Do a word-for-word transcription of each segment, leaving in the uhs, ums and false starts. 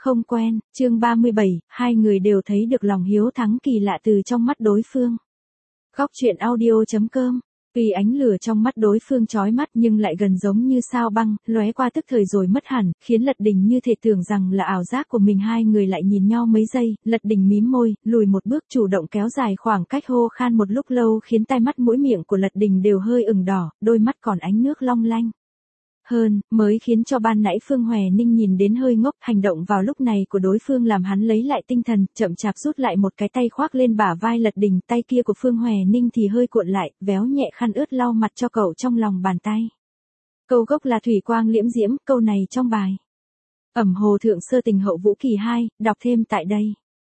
Không quen, chương ba mươi bảy, hai người đều thấy được lòng hiếu thắng kỳ lạ từ trong mắt đối phương. Góc truyện audio chấm com. Tuy ánh lửa trong mắt đối phương chói mắt nhưng lại gần giống như sao băng, lóe qua tức thời rồi mất hẳn, khiến Lật Đình như thể tưởng rằng là ảo giác của mình. Hai người lại nhìn nhau mấy giây, Lật Đình mím môi, lùi một bước chủ động kéo dài khoảng cách, hô khan một lúc lâu khiến tai mắt mũi miệng của Lật Đình đều hơi ửng đỏ, đôi mắt còn ánh nước long lanh. Hơn, mới khiến cho ban nãy Phương Hòe Ninh nhìn đến hơi ngốc. Hành động vào lúc này của đối phương làm hắn lấy lại tinh thần, chậm chạp rút lại một cái tay khoác lên bả vai Lật Đình, tay kia của Phương Hòe Ninh thì hơi cuộn lại, véo nhẹ khăn ướt lau mặt cho cậu trong lòng bàn tay. Câu gốc là thủy quang liễm diễm, câu này trong bài Ẩm Hồ Thượng Sơ Tình Hậu Vũ Kỳ hai, đọc thêm tại đây.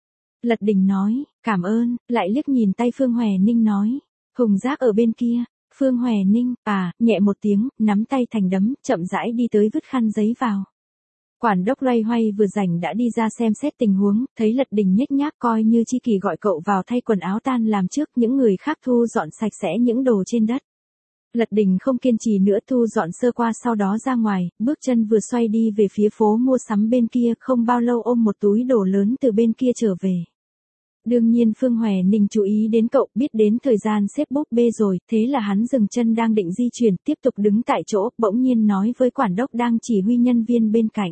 Lật Đình nói, cảm ơn, lại liếc nhìn tay Phương Hòe Ninh nói, Hùng Giác ở bên kia. Phương Hòe Ninh, à, nhẹ một tiếng, nắm tay thành đấm, chậm rãi đi tới vứt khăn giấy vào. Quản đốc loay hoay vừa rảnh đã đi ra xem xét tình huống, thấy Lật Đình nhếch nhác coi như chi kỳ gọi cậu vào thay quần áo tan làm trước, những người khác thu dọn sạch sẽ những đồ trên đất. Lật Đình không kiên trì nữa, thu dọn sơ qua sau đó ra ngoài, bước chân vừa xoay đi về phía phố mua sắm bên kia, không bao lâu ôm một túi đồ lớn từ bên kia trở về. Đương nhiên Phương Hòe Ninh chú ý đến cậu, biết đến thời gian xếp búp bê rồi, thế là hắn dừng chân đang định di chuyển, tiếp tục đứng tại chỗ, bỗng nhiên nói với quản đốc đang chỉ huy nhân viên bên cạnh.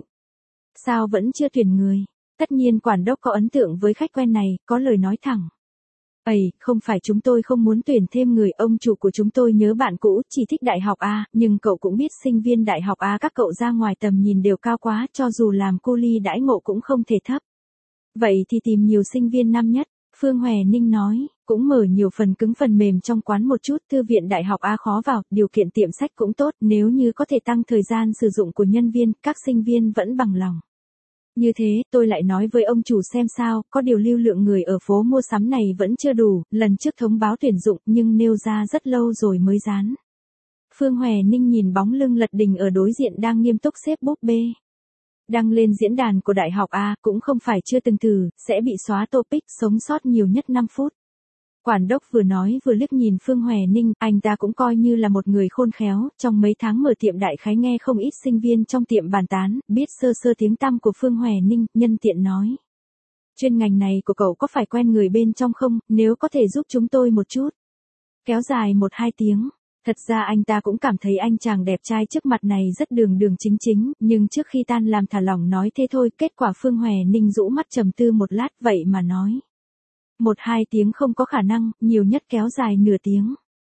Sao vẫn chưa tuyển người? Tất nhiên quản đốc có ấn tượng với khách quen này, có lời nói thẳng. Ây, không phải chúng tôi không muốn tuyển thêm người, ông chủ của chúng tôi nhớ bạn cũ, chỉ thích đại học A, nhưng cậu cũng biết sinh viên đại học A các cậu ra ngoài tầm nhìn đều cao quá, cho dù làm cu li đãi ngộ cũng không thể thấp. Vậy thì tìm nhiều sinh viên năm nhất, Phương Hòe Ninh nói, cũng mở nhiều phần cứng phần mềm trong quán một chút, thư viện đại học A khó vào, điều kiện tiệm sách cũng tốt, nếu như có thể tăng thời gian sử dụng của nhân viên, các sinh viên vẫn bằng lòng. Như thế, tôi lại nói với ông chủ xem sao, có điều lưu lượng người ở phố mua sắm này vẫn chưa đủ, lần trước thông báo tuyển dụng nhưng nêu ra rất lâu rồi mới dán. Phương Hòe Ninh nhìn bóng lưng Lật Đình ở đối diện đang nghiêm túc xếp búp bê. Đăng lên diễn đàn của đại học A, cũng không phải chưa từng thử, sẽ bị xóa topic, sống sót nhiều nhất năm phút. Quản đốc vừa nói vừa liếc nhìn Phương Hòe Ninh, anh ta cũng coi như là một người khôn khéo, trong mấy tháng mở tiệm đại khái nghe không ít sinh viên trong tiệm bàn tán, biết sơ sơ tiếng tăm của Phương Hòe Ninh, nhân tiện nói. Chuyên ngành này của cậu có phải quen người bên trong không, nếu có thể giúp chúng tôi một chút. Kéo dài một hai tiếng. Thật ra anh ta cũng cảm thấy anh chàng đẹp trai trước mặt này rất đường đường chính chính, nhưng trước khi tan làm thả lỏng nói thế thôi, kết quả Phương Hòe Ninh rũ mắt trầm tư một lát, vậy mà nói. Một hai tiếng không có khả năng, nhiều nhất kéo dài nửa tiếng.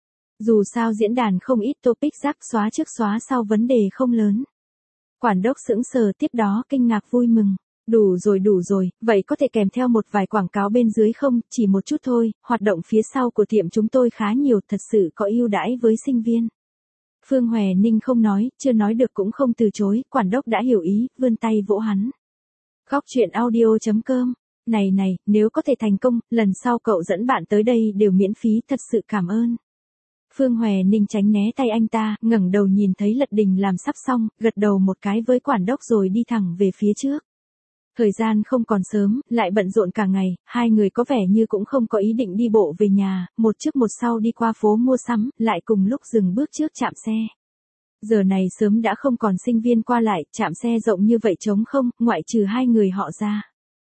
Dù sao diễn đàn không ít topic rác, xóa trước xóa sau vấn đề không lớn. Quản đốc sững sờ, tiếp đó kinh ngạc vui mừng. Đủ rồi đủ rồi, vậy có thể kèm theo một vài quảng cáo bên dưới không, chỉ một chút thôi, hoạt động phía sau của tiệm chúng tôi khá nhiều, thật sự có ưu đãi với sinh viên. Phương Hòe Ninh không nói, chưa nói được cũng không từ chối, quản đốc đã hiểu ý, vươn tay vỗ hắn. Góc truyện audio chấm com. Này này, nếu có thể thành công, lần sau cậu dẫn bạn tới đây đều miễn phí, thật sự cảm ơn. Phương Hòe Ninh tránh né tay anh ta, ngẩng đầu nhìn thấy Lật Đình làm sắp xong, gật đầu một cái với quản đốc rồi đi thẳng về phía trước. Thời gian không còn sớm, lại bận rộn cả ngày, hai người có vẻ như cũng không có ý định đi bộ về nhà, một trước một sau đi qua phố mua sắm, lại cùng lúc dừng bước trước trạm xe. Giờ này sớm đã không còn sinh viên qua lại, trạm xe rộng như vậy trống không, ngoại trừ hai người họ ra.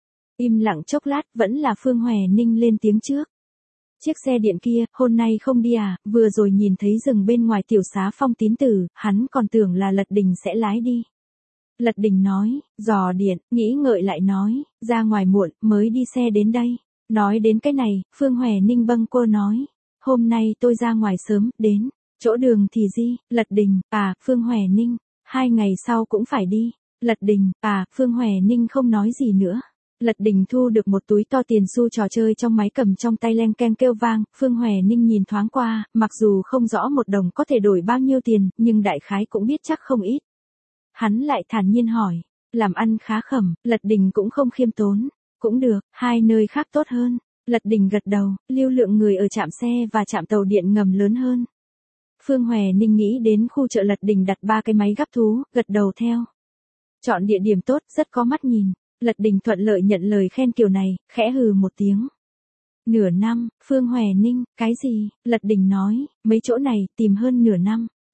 Im lặng chốc lát, vẫn là Phương Hòe Ninh lên tiếng trước. Chiếc xe điện kia, hôm nay không đi à, vừa rồi nhìn thấy dừng bên ngoài tiểu xá Phong Tín Tử, hắn còn tưởng là Lật Đình sẽ lái đi. Lật Đình nói, dò điện, nghĩ ngợi lại nói, ra ngoài muộn, mới đi xe đến đây. Nói đến cái này, Phương Hòe Ninh bâng quơ nói, hôm nay tôi ra ngoài sớm, đến, chỗ đường thì gì, Lật Đình, à, Phương Hòe Ninh, hai ngày sau cũng phải đi. Lật Đình, à, Phương Hòe Ninh không nói gì nữa. Lật Đình thu được một túi to tiền xu trò chơi trong máy cầm trong tay len keng kêu vang, Phương Hòe Ninh nhìn thoáng qua, mặc dù không rõ một đồng có thể đổi bao nhiêu tiền, nhưng đại khái cũng biết chắc không ít. Hắn lại thản nhiên hỏi, làm ăn khá khẩm, Lật Đình cũng không khiêm tốn, cũng được, hai nơi khác tốt hơn. Lật Đình gật đầu, lưu lượng người ở trạm xe và trạm tàu điện ngầm lớn hơn. Phương Hòe Ninh nghĩ đến khu chợ, Lật Đình đặt ba cái máy gắp thú, gật đầu theo. Chọn địa điểm tốt, rất có mắt nhìn. Lật Đình thuận lợi nhận lời khen kiểu này, khẽ hừ một tiếng. Nửa năm, Phương Hòe Ninh, cái gì? Lật Đình nói, mấy chỗ này, tìm hơn nửa năm.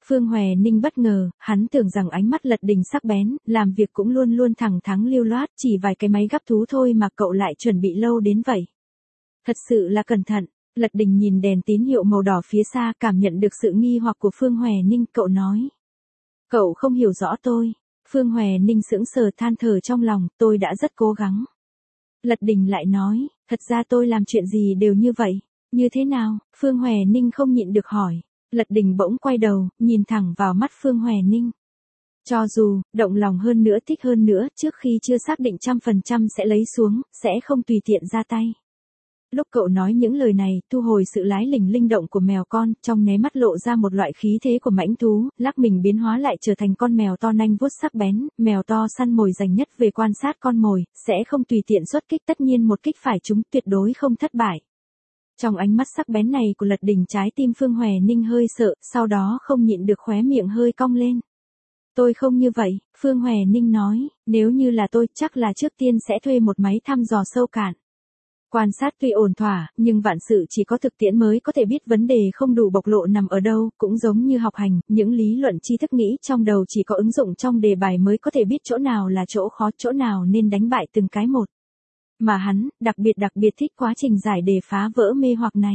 Phương Hòe Ninh bất ngờ, hắn tưởng rằng ánh mắt Lật Đình sắc bén, làm việc cũng luôn luôn thẳng thắn lưu loát, chỉ vài cái máy gắp thú thôi mà cậu lại chuẩn bị lâu đến vậy. Thật sự là cẩn thận. Lật Đình nhìn đèn tín hiệu màu đỏ phía xa, cảm nhận được sự nghi hoặc của Phương Hòe Ninh, cậu nói. Cậu không hiểu rõ tôi. Phương Hòe Ninh sững sờ than thở trong lòng, tôi đã rất cố gắng. Lật Đình lại nói, thật ra tôi làm chuyện gì đều như vậy. Như thế nào? Phương Hòe Ninh không nhịn được hỏi. Lật Đình bỗng quay đầu, nhìn thẳng vào mắt Phương Hòe Ninh. Cho dù, động lòng hơn nữa thích hơn nữa, trước khi chưa xác định trăm phần trăm sẽ lấy xuống, sẽ không tùy tiện ra tay. Lúc cậu nói những lời này, thu hồi sự lái lình linh động của mèo con, trong nháy mắt lộ ra một loại khí thế của mãnh thú, lắc mình biến hóa lại trở thành con mèo to nanh vuốt sắc bén, mèo to săn mồi dành nhất về quan sát con mồi, sẽ không tùy tiện xuất kích, tất nhiên một kích phải trúng, tuyệt đối không thất bại. Trong ánh mắt sắc bén này của Lật Đình, trái tim Phương Hòe Ninh hơi sợ, sau đó không nhịn được khóe miệng hơi cong lên. Tôi không như vậy, Phương Hòe Ninh nói, nếu như là tôi, chắc là trước tiên sẽ thuê một máy thăm dò sâu cạn. Quan sát tuy ổn thỏa, nhưng vạn sự chỉ có thực tiễn mới có thể biết vấn đề không đủ bộc lộ nằm ở đâu, cũng giống như học hành, những lý luận tri thức nghĩ trong đầu chỉ có ứng dụng trong đề bài mới có thể biết chỗ nào là chỗ khó, chỗ nào nên đánh bại từng cái một. Mà hắn, đặc biệt đặc biệt thích quá trình giải đề phá vỡ mê hoặc này.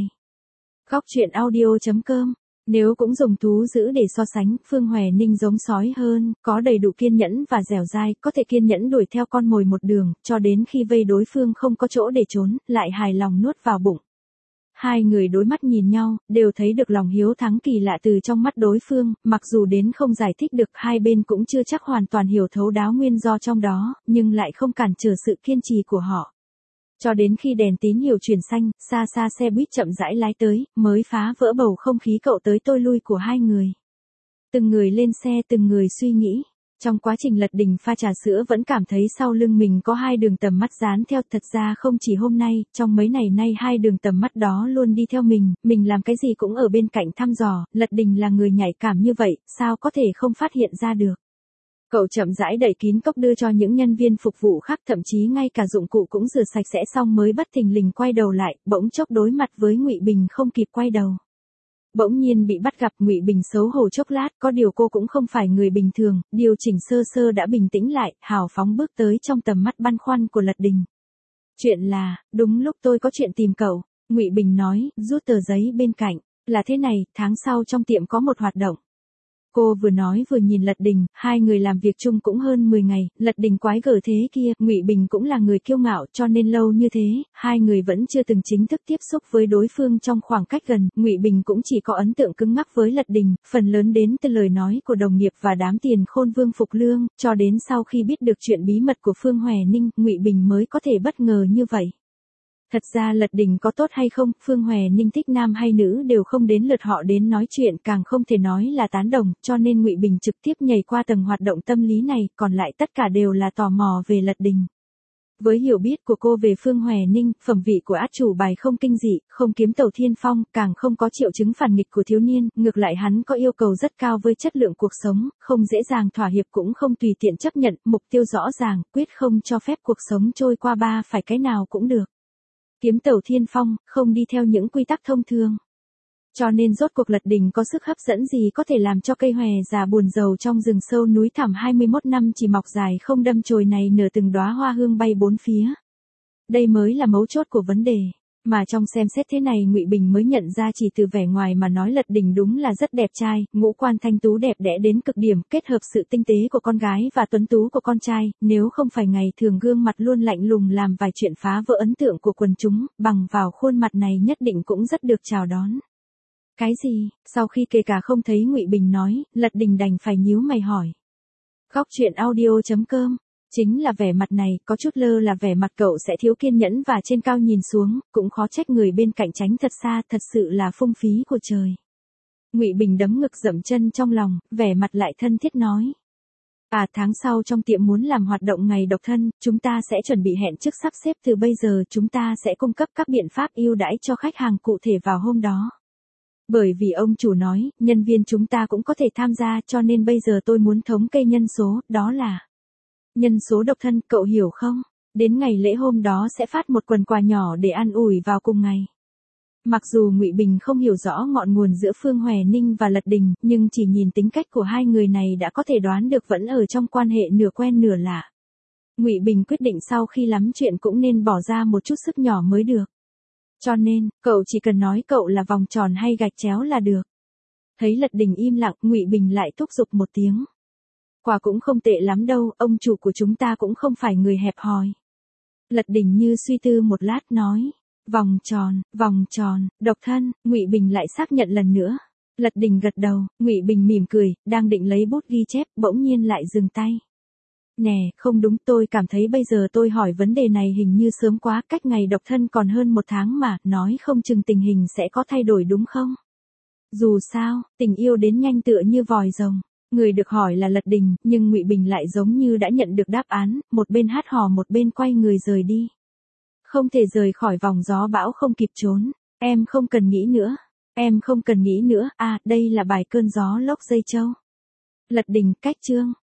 Góc truyện audio chấm com. Nếu cũng dùng thú dữ để so sánh, Phương Hòe Ninh giống sói hơn, có đầy đủ kiên nhẫn và dẻo dai, có thể kiên nhẫn đuổi theo con mồi một đường, cho đến khi vây đối phương không có chỗ để trốn, lại hài lòng nuốt vào bụng. Hai người đối mắt nhìn nhau, đều thấy được lòng hiếu thắng kỳ lạ từ trong mắt đối phương, mặc dù đến không giải thích được, hai bên cũng chưa chắc hoàn toàn hiểu thấu đáo nguyên do trong đó, nhưng lại không cản trở sự kiên trì của họ. Cho đến khi đèn tín hiệu chuyển xanh, xa xa xe buýt chậm rãi lái tới, mới phá vỡ bầu không khí cậu tới tôi lui của hai người. Từng người lên xe, từng người suy nghĩ. Trong quá trình Lật Đình pha trà sữa vẫn cảm thấy sau lưng mình có hai đường tầm mắt dán theo, thật ra không chỉ hôm nay, trong mấy ngày nay hai đường tầm mắt đó luôn đi theo mình, mình làm cái gì cũng ở bên cạnh thăm dò, Lật Đình là người nhạy cảm như vậy, sao có thể không phát hiện ra được. Cậu chậm rãi đẩy kín cốc đưa cho những nhân viên phục vụ khác, thậm chí ngay cả dụng cụ cũng rửa sạch sẽ xong mới bất thình lình quay đầu lại, bỗng chốc đối mặt với Ngụy Bình không kịp quay đầu. Bỗng nhiên bị bắt gặp, Ngụy Bình xấu hổ chốc lát, có điều cô cũng không phải người bình thường, điều chỉnh sơ sơ đã bình tĩnh lại, hào phóng bước tới trong tầm mắt băn khoăn của Lật Đình. Chuyện là, đúng lúc tôi có chuyện tìm cậu, Ngụy Bình nói, rút tờ giấy bên cạnh, là thế này, tháng sau trong tiệm có một hoạt động. Cô vừa nói vừa nhìn Lật Đình, hai người làm việc chung cũng hơn mười ngày, Lật Đình quái gở thế kia, Ngụy Bình cũng là người kiêu ngạo, cho nên lâu như thế, hai người vẫn chưa từng chính thức tiếp xúc với đối phương trong khoảng cách gần, Ngụy Bình cũng chỉ có ấn tượng cứng ngắc với Lật Đình, phần lớn đến từ lời nói của đồng nghiệp và đám tiền khôn Vương Phục Lương, cho đến sau khi biết được chuyện bí mật của Phương Hòe Ninh, Ngụy Bình mới có thể bất ngờ như vậy. Thật ra Lật Đình có tốt hay không, Phương Hòe Ninh thích nam hay nữ đều không đến lượt họ đến nói chuyện, càng không thể nói là tán đồng, cho nên Ngụy Bình trực tiếp nhảy qua tầng hoạt động tâm lý này, còn lại tất cả đều là tò mò về Lật Đình. Với hiểu biết của cô về Phương Hòe Ninh, phẩm vị của át chủ bài không kinh dị, không kiếm tàu thiên phong, càng không có triệu chứng phản nghịch của thiếu niên, ngược lại hắn có yêu cầu rất cao với chất lượng cuộc sống, không dễ dàng thỏa hiệp cũng không tùy tiện chấp nhận, mục tiêu rõ ràng, quyết không cho phép cuộc sống trôi qua ba phải cái nào cũng được. Kiếm tàu thiên phong, không đi theo những quy tắc thông thường. Cho nên rốt cuộc Lật Đình có sức hấp dẫn gì có thể làm cho cây hòe già buồn rầu trong rừng sâu núi thẳm hai mươi mốt năm chỉ mọc dài không đâm chồi này nở từng đóa hoa hương bay bốn phía. Đây mới là mấu chốt của vấn đề. Mà trong xem xét thế này Ngụy Bình mới nhận ra chỉ từ vẻ ngoài mà nói Lật Đình đúng là rất đẹp trai, ngũ quan thanh tú đẹp đẽ đến cực điểm, kết hợp sự tinh tế của con gái và tuấn tú của con trai, nếu không phải ngày thường gương mặt luôn lạnh lùng làm vài chuyện phá vỡ ấn tượng của quần chúng, bằng vào khuôn mặt này nhất định cũng rất được chào đón. Cái gì? Sau khi kể cả không thấy Ngụy Bình nói, Lật Đình đành phải nhíu mày hỏi. Góc truyện audio chấm com. Chính là vẻ mặt này, có chút lơ là vẻ mặt cậu sẽ thiếu kiên nhẫn và trên cao nhìn xuống, cũng khó trách người bên cạnh tránh thật xa, thật sự là phung phí của trời. Ngụy Bình đấm ngực dậm chân trong lòng, vẻ mặt lại thân thiết nói. À tháng sau trong tiệm muốn làm hoạt động ngày độc thân, chúng ta sẽ chuẩn bị hẹn trước sắp xếp từ bây giờ chúng ta sẽ cung cấp các biện pháp ưu đãi cho khách hàng cụ thể vào hôm đó. Bởi vì ông chủ nói, nhân viên chúng ta cũng có thể tham gia cho nên bây giờ tôi muốn thống kê nhân số, đó là nhân số độc thân, cậu hiểu không? Đến ngày lễ hôm đó sẽ phát một quần quà nhỏ để an ủi vào cùng ngày. Mặc dù Ngụy Bình không hiểu rõ ngọn nguồn giữa Phương Hoè Ninh và Lật Đình, nhưng chỉ nhìn tính cách của hai người này đã có thể đoán được vẫn ở trong quan hệ nửa quen nửa lạ. Ngụy Bình quyết định sau khi lắm chuyện cũng nên bỏ ra một chút sức nhỏ mới được. Cho nên, cậu chỉ cần nói cậu là vòng tròn hay gạch chéo là được. Thấy Lật Đình im lặng, Ngụy Bình lại thúc giục một tiếng. Quả cũng không tệ lắm đâu, ông chủ của chúng ta cũng không phải người hẹp hòi. Lật Đình như suy tư một lát nói. Vòng tròn, vòng tròn, độc thân, Ngụy Bình lại xác nhận lần nữa. Lật Đình gật đầu, Ngụy Bình mỉm cười, đang định lấy bút ghi chép, bỗng nhiên lại dừng tay. Nè, không đúng, tôi cảm thấy bây giờ tôi hỏi vấn đề này hình như sớm quá, cách ngày độc thân còn hơn một tháng mà, nói không chừng tình hình sẽ có thay đổi đúng không? Dù sao, tình yêu đến nhanh tựa như vòi rồng. Người được hỏi là Lật Đình, nhưng Ngụy Bình lại giống như đã nhận được đáp án, một bên hát hò một bên quay người rời đi. Không thể rời khỏi vòng gió bão không kịp trốn. Em không cần nghĩ nữa. Em không cần nghĩ nữa, à, đây là bài Cơn gió lốc dây châu. Lật Đình, cách chương.